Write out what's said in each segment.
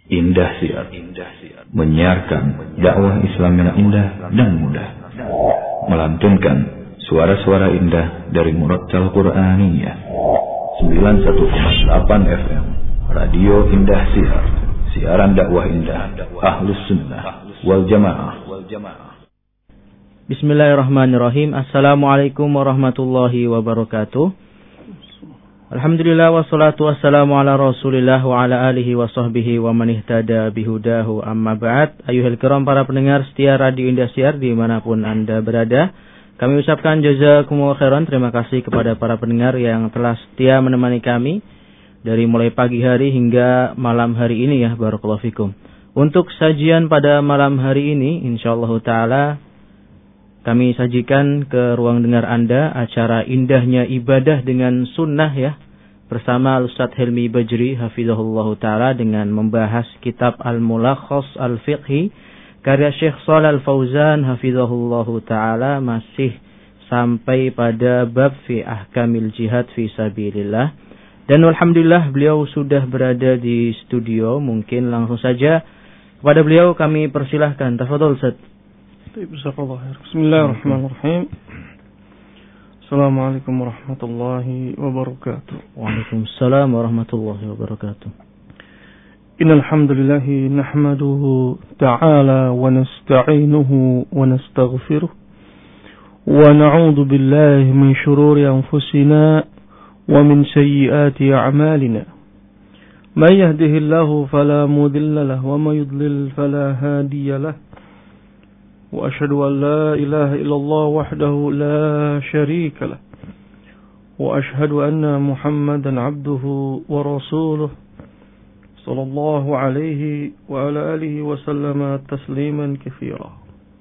Indah Siar menyiarkan dakwah Islam yang indah dan mudah, melantunkan suara-suara indah dari Murattal Qur'aniyah 91,8 FM Radio Indah Siar, siaran dakwah indah Ahlus Sunnah wal Jamaah. Bismillahirrahmanirrahim. Assalamualaikum warahmatullahi wabarakatuh. Alhamdulillah wassalatu wassalamu ala Rasulillah wa ala alihi wa sahbihi wa man ihtada bihudahu, amma ba'd. Ayuhal kiram, para pendengar setia Radio Indah Siar dimanapun Anda berada, kami ucapkan jazakumullah khairan. Terima kasih kepada para pendengar yang telah setia menemani kami dari mulai pagi hari hingga malam hari ini ya, barakallahu fikum. Untuk sajian pada malam hari ini insyaallah taala kami sajikan ke ruang dengar Anda acara indahnya ibadah dengan sunnah ya, bersama Ustaz Helmi Bajri hafizahullah ta'ala dengan membahas kitab Al-Mulakhas Al-Fiqhi karya Syekh Shalal Al-Fauzan hafizahullah ta'ala, masih sampai pada bab fi ahkamil jihad fi sabilillah. Dan alhamdulillah beliau sudah berada di studio. Mungkin langsung saja kepada beliau kami persilahkan. Tafadhol Ustaz. Bismillahirrahmanirrahim. Assalamualaikum warahmatullahi wabarakatuh. Waalaikumsalam warahmatullahi wabarakatuh. Innal hamdalillah nahmaduhu ta'ala wa nasta'inuhu wa nastaghfiruh wa na'udzu billahi min shururi anfusina wa min sayyiati a'malina. May yahdihillahu fala mudilla lahu wa may yudlil fala hadiya lahu. وأشهد أن لا إله إلا الله وحده لا شريك له وأشهد أن محمدا عبده ورسوله صلى الله عليه وعلى آله وسلم تسليما كثيرا.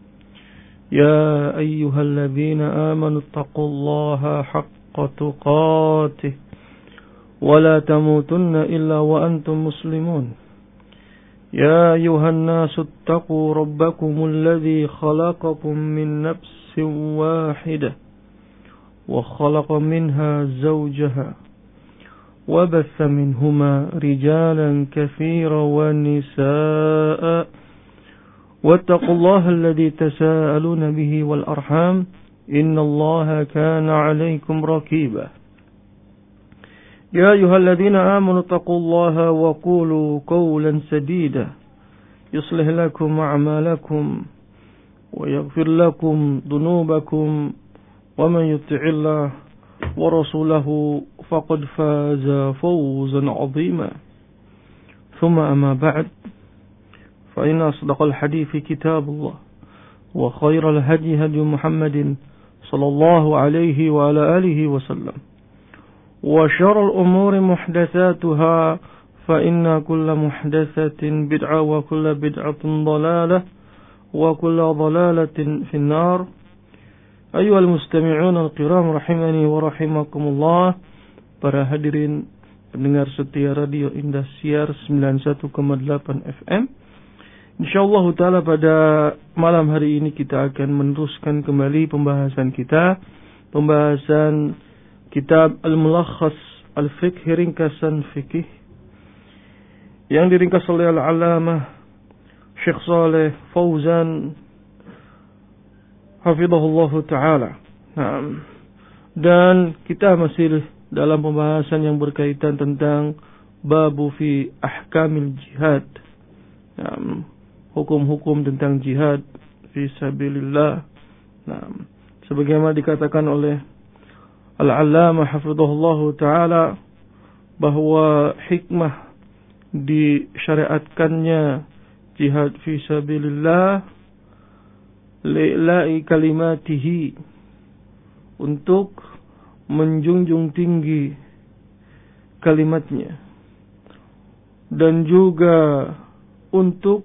يا أيها الذين آمنوا اتقوا الله حق تقاته ولا تموتن إلا وأنتم مسلمون. يا أيها الناس اتقوا ربكم الذي خلقكم من نفس واحدة وخلق منها زوجها وبث منهما رجالا كثيرا ونساء واتقوا الله الذي تساءلون به والأرحام إن الله كان عليكم رقيبا. يا أيها الذين آمنوا اتقوا الله وقولوا قولا سديدا يصلح لكم أعمالكم ويغفر لكم ذنوبكم ومن يطع الله ورسوله فقد فاز فوزا عظيما. ثم أما بعد، فإن أصدق الحديث كتاب الله وخير الهدي هدي محمد صلى الله عليه وعلى آله وسلم وشر الأمور محدثاتها فإن كل محدثة بدعة وكل بدعة ضلالة وكل ضلالة في النار. أيها المستمعون الكرام رحمني ورحمكم الله. Para hadirin pendengar setia Radio Indah Siar 91,8 FM. InsyaAllah ta'ala pada malam hari ini kita akan meneruskan kembali pembahasan kita, pembahasan kitab Al-Mulakhas Al-Fiqhi, ringkasan fikih yang diringkas oleh Al-Allamah Syekh Shalal Fauzan hafizahullah ta'ala. Dan kita masih dalam pembahasan yang berkaitan tentang babu fi ahkamil jihad, hukum-hukum tentang jihad fi sabilillah. Sebagaimana dikatakan oleh Al-Allamah hafizahullah ta'ala bahwa hikmah disyariatkannya jihad fi sabilillah li'la'i kalimatihi, untuk menjunjung tinggi kalimatnya, dan juga untuk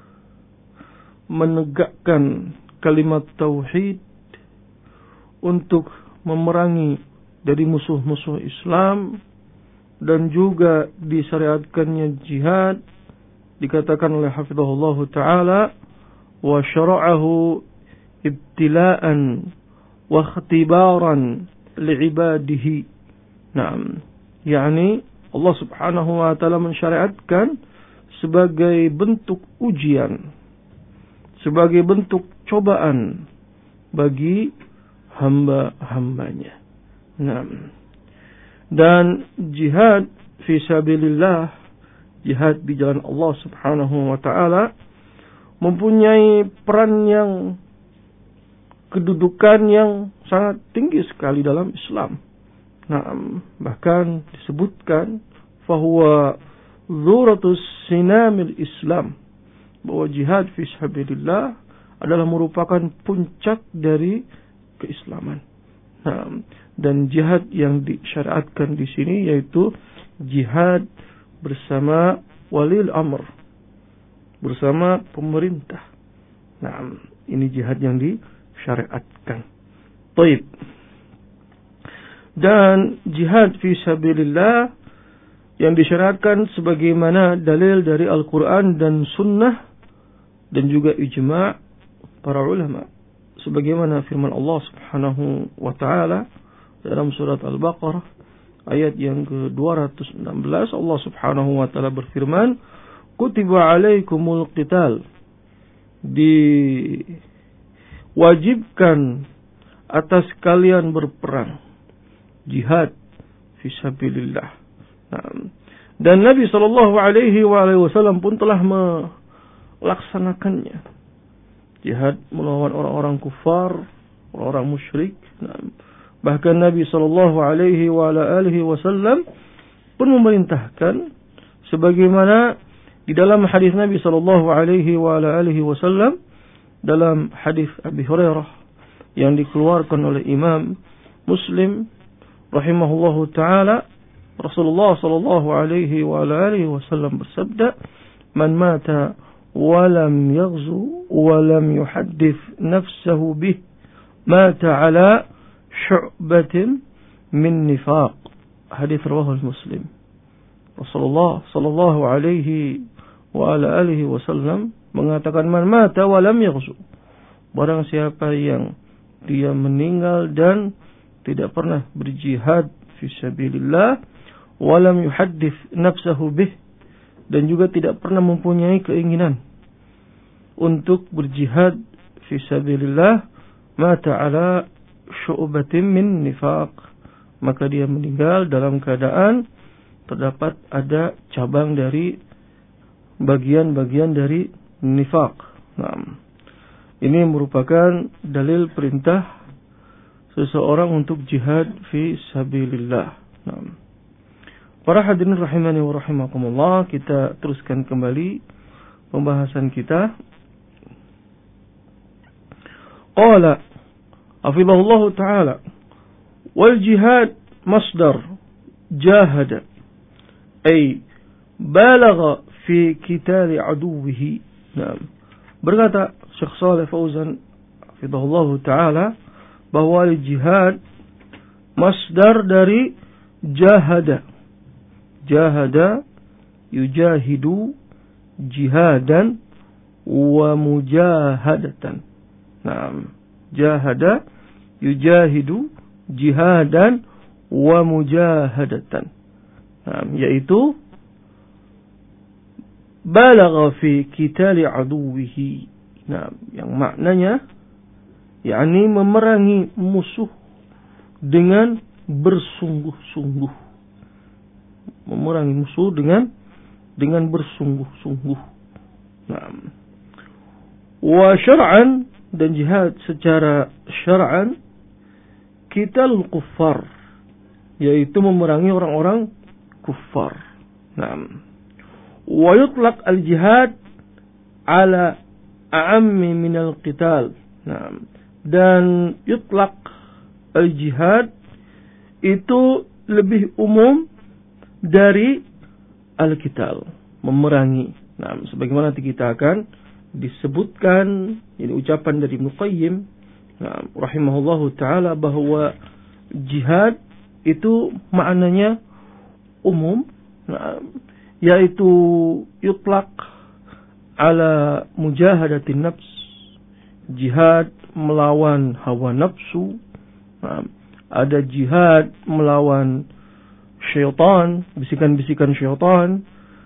menegakkan kalimat tauhid, untuk memerangi dari musuh-musuh Islam, dan juga disyariatkannya jihad. Dikatakan oleh hafizahullah ta'ala wa syara'ahu ibtila'an wa ikhtibaran li'ibadihi. yakni Allah subhanahu wa ta'ala mensyariatkan sebagai bentuk ujian, sebagai bentuk cobaan bagi hamba-hambanya. Nah, dan jihad fi sabilillah, jihad di jalan Allah Subhanahu wa taala, mempunyai peran yang, kedudukan yang sangat tinggi sekali dalam Islam. Nah, bahkan disebutkan fahuwa dzuratus sinamil Islam, bahwa jihad fi sabilillah adalah merupakan puncak dari keislaman. Nah, dan jihad yang disyariatkan di sini yaitu jihad bersama walil amr, bersama pemerintah. Nah, ini jihad yang disyariatkan. Baik. Dan jihad fi sabilillah yang disyariatkan sebagaimana dalil dari Al-Quran dan Sunnah dan juga ijma' para ulama, sebagaimana firman Allah Subhanahu wa taala dalam surat Al-Baqarah ayat yang ke-216. Allah Subhanahu wa taala berfirman, kutiba alaikumul qital, diwajibkan atas kalian berperang, jihad fisabilillah. Dan Nabi sallallahu alaihi wasallam pun telah melaksanakannya, jihad melawan orang-orang kufar, orang-orang musyrik. Bahkan Nabi sallallahu alaihi wasallam pun memerintahkan, sebagaimana di dalam hadis Nabi sallallahu alaihi wasallam, dalam hadis Abi Hurairah yang dikeluarkan oleh Imam Muslim rahimahullahu taala, Rasulullah sallallahu alaihi wasallam bersabda, "Man mata wa lam yaghzu wa lam yuhaddith nafsahu bih, mata ala syu'batin min nifaq." Hadis riwayat Muslim. Rasulullah sallallahu alaihi wasallam mengatakan, "Man mata wa lam yaghzu." Barang siapa yang dia meninggal dan tidak pernah berjihad fi sabilillah, wa lam yuhaddith nafsahu bih, dan juga tidak pernah mempunyai keinginan untuk berjihad fi sabilillah, mata ala syu'batin min nifaq, maka dia meninggal dalam keadaan terdapat ada cabang dari bagian-bagian dari nifaq. Nah, ini merupakan dalil perintah seseorang untuk jihad fi sabilillah. Nah, para hadirin rahimani wa rahimakumullah, kita teruskan kembali pembahasan kita. Qala hafizahullahu ta'ala, wal jihad masdar jahada, ay balagha fi qitali aduwwihi. Nah, berkata Syekh Shalih Fauzan hafizahullahu ta'ala bahwa jihad masdar dari jahada. Jahada yujahidu jihadan wa mujahadatan. Nah, jahada yujahidu jihadan wa mujahadatan. Nah, yaitu balagha fi qitali aduwwihi. Nah, yang maknanya yakni memerangi musuh dengan bersungguh-sungguh. Memerangi musuh dengan bersungguh-sungguh. Nah, wa syar'an, dan jihad secara syar'an, qitalul kuffar, yaitu memerangi orang-orang kuffar. Nah, wa yutlaq al-jihad ala a'ammi minal qital. Nah, dan yutlaq al-jihad itu lebih umum dari al-qital, memerangi. Nah, sebagaimana nanti kita akan disebutkan, ini ucapan dari Ibnu Qayyim rahimahullahu ta'ala, bahwa jihad itu maknanya umum, yaitu yutlaq ala mujahadatin nafs, jihad melawan hawa nafsu. Ada jihad melawan syaitan, bisikan-bisikan syaitan,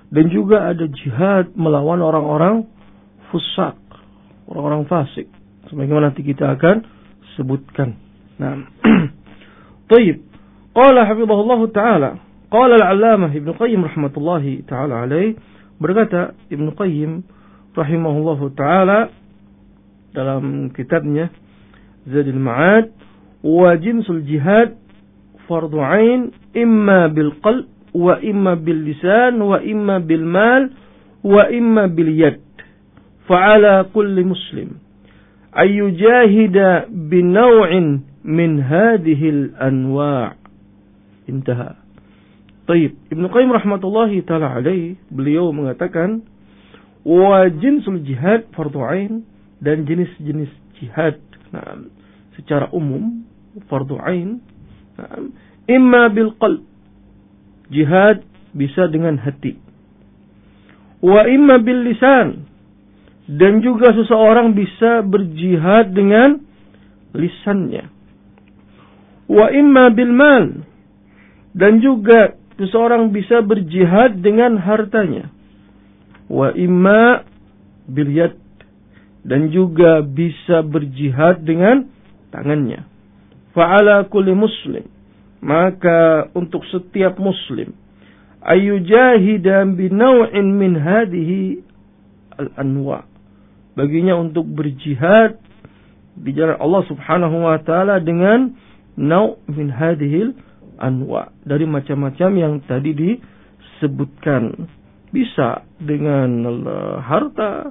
Dan juga ada jihad melawan orang-orang fusak, orang-orang fasik. Sebagaimana nanti kita akan sebutkan. Nah, Taib. Qala hafizahullah ta'ala. Qala al-allamah Ibnu Qayyim rahmatullahi ta'ala alaih. Berkata Ibnu Qayyim rahimahullah ta'ala dalam kitabnya Zadul Ma'ad, wa jinsul jihad fardu ain imma bil qalb wa imma bil lisan wa imma bil mal wa imma bil yad. Fa'ala kulli muslim ay yujahida bi naw'in min hadhihi al-anwa'. Intaha. Taib. Ibnu Qayyim rahmatullahi ta'ala alaih, beliau mengatakan, wa jinsul jihad fardu ain, dan jenis-jenis jihad secara umum fardu ain, imma bil qalb, jihad bisa dengan hati, wa imma bil lisan, dan juga seseorang bisa berjihad dengan lisannya, wa imma bil mal, dan juga seseorang bisa berjihad dengan hartanya, wa imma bil yad, dan juga bisa berjihad dengan tangannya. Fa'ala kulli muslim, maka untuk setiap muslim, ayyujahida binaw'in min hadhihi al-anwa', baginya untuk berjihad di jalan Allah subhanahu wa ta'ala dengan naw' min hadhihi al-anwa', dari macam-macam yang tadi disebutkan. Bisa dengan harta,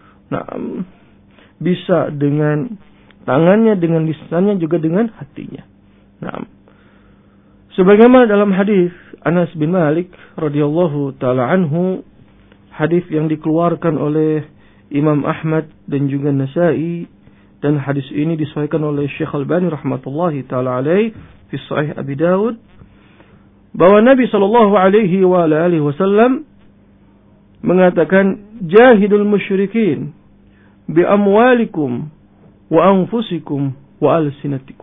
bisa dengan tangannya, dengan lisannya, juga dengan hatinya. Sebagaimana dalam hadis Anas bin Malik radhiyallahu taala anhu, hadis yang dikeluarkan oleh Imam Ahmad dan juga Nasa'i, dan hadis ini disahihkan oleh Syekh Albani rahmatullahi taala alaih fi Sahih Abi Dawud, bahwa Nabi sallallahu alaihi wa alihi wasallam mengatakan, jahidul musyrikin bi amwalikum wa anfusikum wa alsinatikum.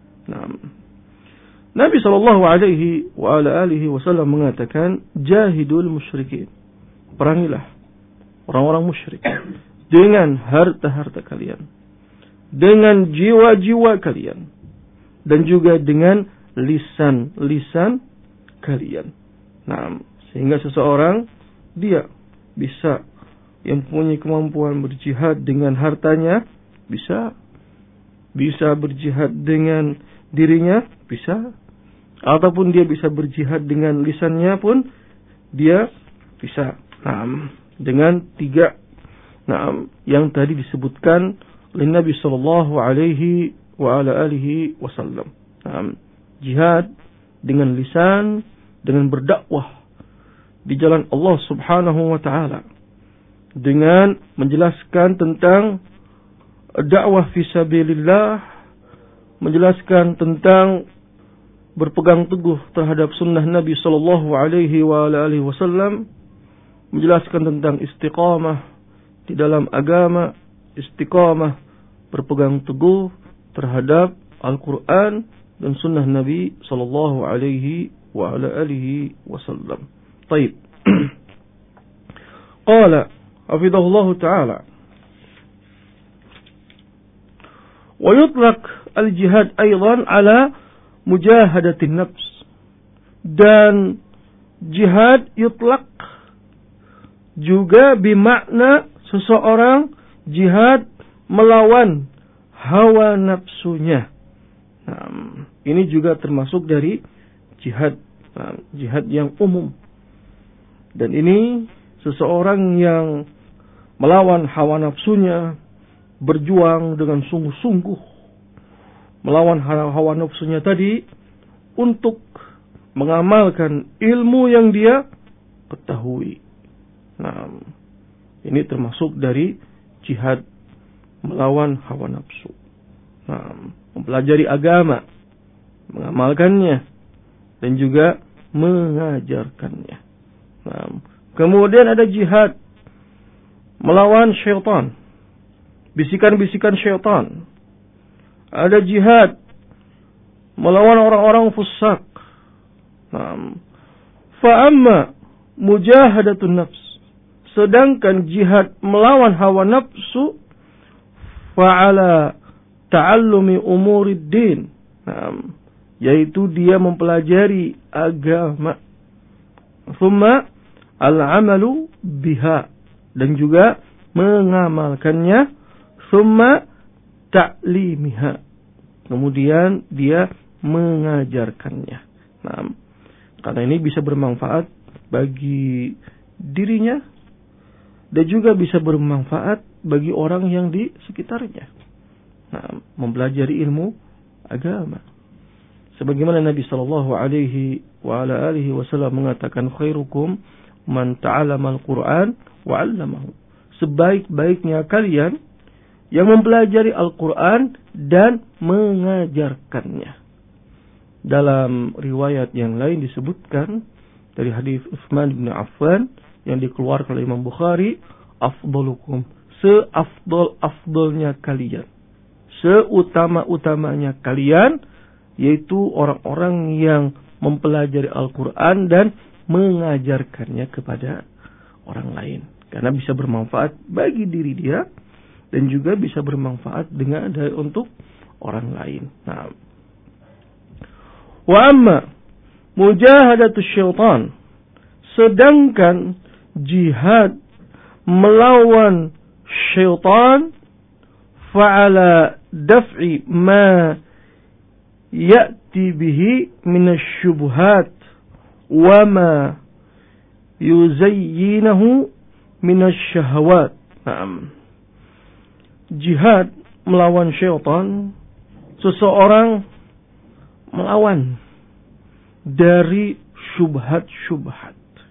Nabi sallallahu alaihi wa alihi wasallam mengatakan, jahidul musyrikin, perangilah orang-orang musyrik dengan harta-harta kalian, dengan jiwa-jiwa kalian, dan juga dengan lisan-lisan kalian. Sehingga seseorang dia bisa, yang punya kemampuan berjihad dengan hartanya, bisa berjihad dengan dirinya, bisa, ataupun dia bisa berjihad dengan lisannya pun dia bisa. Dengan tiga yang tadi disebutkan oleh Nabi sallallahu alaihi wa ala alihi wasallam. Jihad dengan lisan, dengan berdakwah di jalan Allah subhanahu wa ta'ala, dengan menjelaskan tentang dakwah fisabilillah, menjelaskan tentang berpegang teguh terhadap sunnah Nabi sallallahu alaihi wa alihi wasallam, menjelaskan tentang istiqamah di dalam agama, istiqamah berpegang teguh terhadap Al-Quran dan sunnah Nabi sallallahu alaihi wa alihi wasallam. Baik. Qala hafidhahullah ta'ala, wa yutlaq al-jihad aidan ala mujahadatin nafs, dan jihad yutlaq juga bermakna seseorang jihad melawan hawa nafsunya. Ini juga termasuk dari jihad, jihad yang umum. Dan ini seseorang yang melawan hawa nafsunya, berjuang dengan sungguh-sungguh melawan hawa nafsunya tadi untuk mengamalkan ilmu yang dia ketahui. Ini termasuk dari jihad melawan hawa nafsu. Mempelajari agama, mengamalkannya, dan juga mengajarkannya. Kemudian ada jihad melawan syaitan, bisikan-bisikan syaitan. Ada jihad melawan orang-orang fusak. Fa'amma mujahadatun nafs. Sedangkan jihad melawan hawa nafsu fa'ala ta'allumi umuriddin. Yaitu dia mempelajari agama. Thumma al-amalu biha. Dan juga mengamalkannya. Thumma ta'limiha. Kemudian dia mengajarkannya. Karena ini bisa bermanfaat bagi dirinya dan juga bisa bermanfaat bagi orang yang di sekitarnya. Mempelajari ilmu agama. Sebagaimana Nabi sallallahu alaihi wasallam mengatakan, khairukum man ta'allama al-Qur'an wa 'allamahu. Sebaik-baiknya kalian yang mempelajari Al-Qur'an dan mengajarkannya. Dalam riwayat yang lain disebutkan dari hadis Utsman bin Affan yang dikeluarkan oleh Imam Bukhari, afdalukum, seafdal-afdalnya kalian, seutama-utamanya kalian, yaitu orang-orang yang mempelajari Al-Quran dan mengajarkannya kepada orang lain. Karena bisa bermanfaat bagi diri dia dan juga bisa bermanfaat untuk orang lain. Wa amma mujahadatu syaitan, sedangkan jihad melawan syaitan, fa'ala daf'i ma ya'ti bihi minasyubuhat wa ma yuzayyinahu minasyahawat. Jihad melawan syaitan, seseorang melawan dari syubhat-syubhat,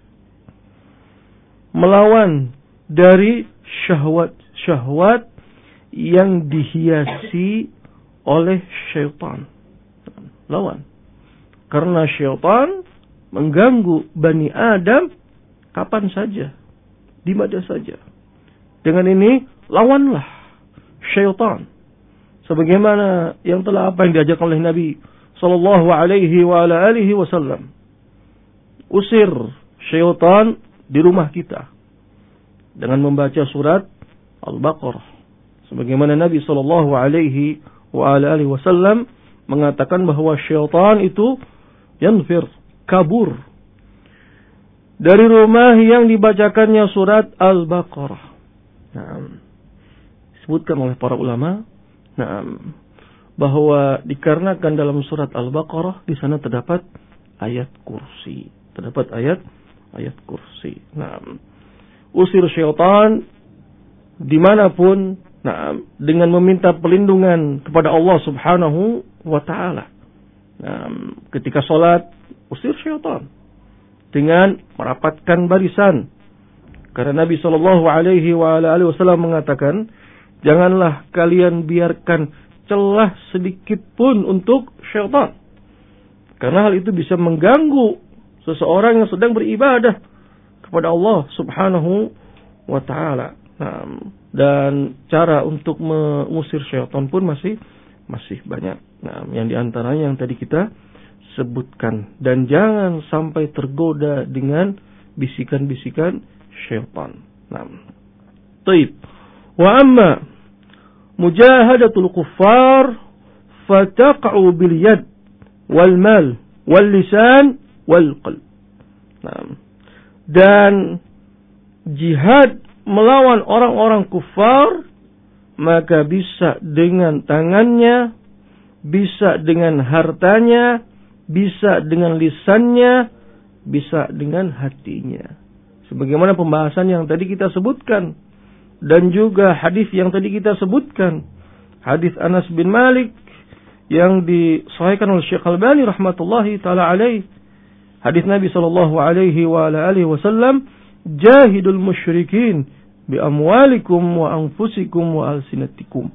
melawan dari syahwat-syahwat yang dihiasi oleh syaitan. Lawan. Karena syaitan mengganggu Bani Adam kapan saja, di mana saja. Dengan ini lawanlah syaitan. Sebagaimana yang telah apa yang diajarkan oleh Nabi sallallahu alaihi wasallam. Usir syaitan di rumah kita dengan membaca surat Al-Baqarah. Sebagaimana Nabi sallallahu alaihi wasallam mengatakan bahwa syaitan itu yanfir, kabur dari rumah yang dibacakannya surat Al-Baqarah. Disebutkan oleh para ulama, bahwa dikarenakan dalam surat Al-Baqarah di sana terdapat ayat kursi, ayat kursi. Usir syaitan dimanapun, dengan meminta perlindungan kepada Allah Subhanahu wa Ta'ala. Ketika sholat, usir syaitan dengan merapatkan barisan. Karena Nabi Shallallahu Alaihi Wasallam mengatakan, janganlah kalian biarkan celah sedikit pun untuk syaitan. Karena hal itu bisa mengganggu seseorang yang sedang beribadah kepada Allah Subhanahu wa Ta'ala. Dan cara untuk mengusir syaitan pun masih banyak. Yang diantaranya yang tadi kita sebutkan. Dan jangan sampai tergoda dengan bisikan-bisikan syaitan. Taib. Wa amma mujahadatul kuffar fataqa'u bil yad wal mal wal lisan wal qalb. Dan jihad melawan orang-orang kufar, maka bisa dengan tangannya, bisa dengan hartanya, bisa dengan lisannya, bisa dengan hatinya. Sebagaimana pembahasan yang tadi kita sebutkan, dan juga hadis yang tadi kita sebutkan, hadis Anas bin Malik yang disahihkan oleh Syekh Al-Albani rahmatullahi taala alaih, hadis Nabi sallallahu alaihi wasallam, jahidul musyrikin bi amwalikum wa anfusikum wa alsinatikum.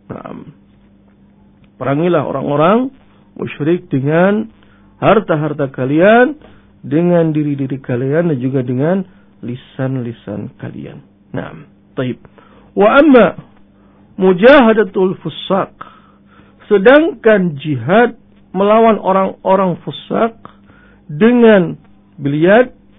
Perangilah orang-orang musyrik dengan harta-harta kalian, dengan diri-diri kalian, dan juga dengan lisan-lisan kalian. Taib. Wa amma mujahadatul fusaq, sedangkan jihad melawan orang-orang fusak dengan bil yad,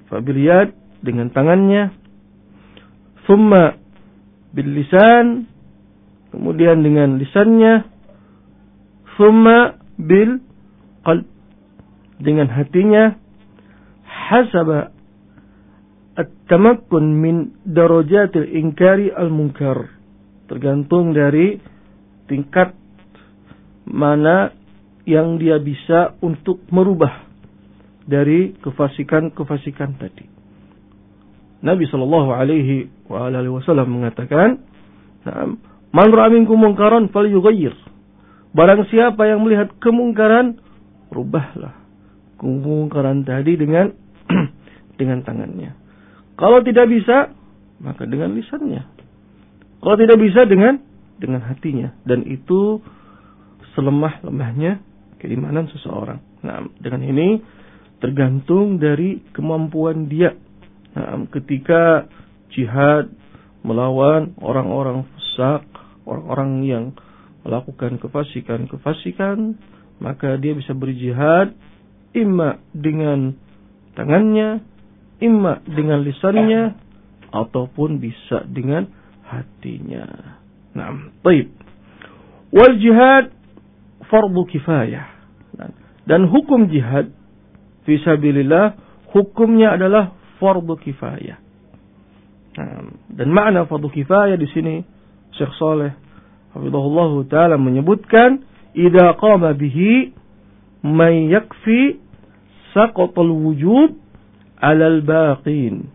Fabil yad, dengan tangannya. Thumma bil lisan, kemudian dengan lisannya. Thumma bil qalb, dengan hatinya. Hasaba at-tamakkun min darajatil inkari al-munkar, tergantung dari tingkat mana yang dia bisa untuk merubah dari kefasikan-kefasikan tadi. Nabi sallallahu alaihi wasallam mengatakan, "Man ra'a minkum munkaran falyughayyir." Barang siapa yang melihat kemungkaran, rubahlah kemungkaran tadi dengan dengan tangannya. Kalau tidak bisa, maka dengan lisannya. Kalau tidak bisa, dengan hatinya. Dan itu selemah-lemahnya keimanan seseorang. Nah, dengan ini tergantung dari kemampuan dia. Nah, ketika jihad melawan orang-orang fasik, orang-orang yang melakukan kefasikan, maka dia bisa berjihad imma dengan tangannya, imma dengan lisannya, ataupun bisa dengan hatinya. Nah, baik. Wal jihad fardu kifayah. Dan hukum jihad fisabilillah, hukumnya adalah fardu kifayah. Dan makna fardu kifayah di sini Syekh Saleh hafizahullah taala menyebutkan, idza qama bihi may yakfi saqatul wujub 'alal baqin.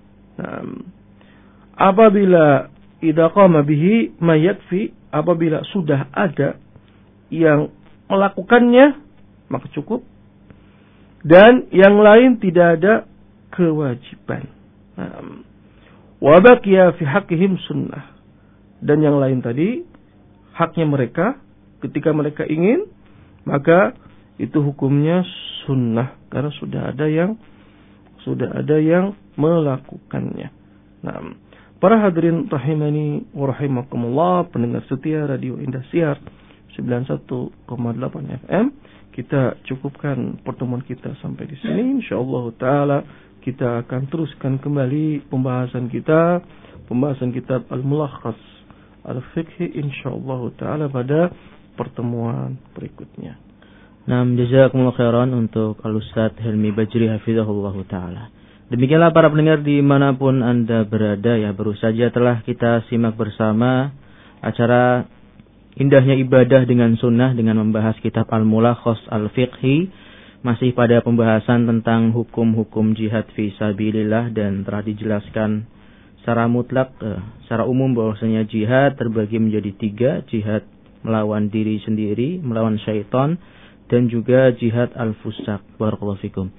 Apabila idza qama bihi may yakfi, apabila sudah ada yang melakukannya, maka cukup. Dan yang lain tidak ada kewajiban. Wa baqiya fi haqqihim sunnah. Dan yang lain tadi, haknya mereka, ketika mereka ingin, maka itu hukumnya sunnah. Karena sudah ada yang melakukannya. Nah, para hadirin rahimani wa rahimakumullah, pendengar setia Radio Indosiar 91,8 FM. Kita cukupkan pertemuan kita sampai di sini. Insyaallah taala kita akan teruskan kembali pembahasan kitab Al-Mulakhas Al-Fiqhi insyaallah taala pada pertemuan berikutnya. Nah, jazakumullah khairan untuk Al-Ustaz Helmi Bajri hafizahullah taala. Demikianlah para pendengar dimanapun Anda berada, ya, baru saja telah kita simak bersama acara indahnya ibadah dengan sunnah dengan membahas kitab Al-Mulakhas Al-Fiqhi, masih pada pembahasan tentang hukum-hukum jihad fi sabilillah, dan telah dijelaskan secara mutlak, secara umum bahwasanya jihad terbagi menjadi 3, jihad melawan diri sendiri, melawan syaitan, dan juga jihad al-fusaq. Barakallahu fikum.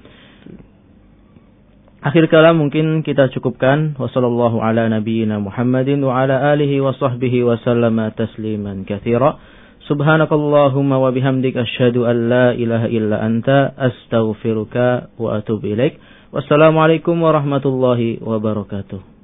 Akhir kala mungkin kita cukupkan. Wassallallahu ala nabiyyina Muhammadin wa ala alihi wa sahbihi wa sallama tasliman katsira. Subhanakallahumma wa bihamdika asyhadu an la ilaha illa anta astaghfiruka wa atubu ilaik. Wassalamualaikum warahmatullahi wabarakatuh.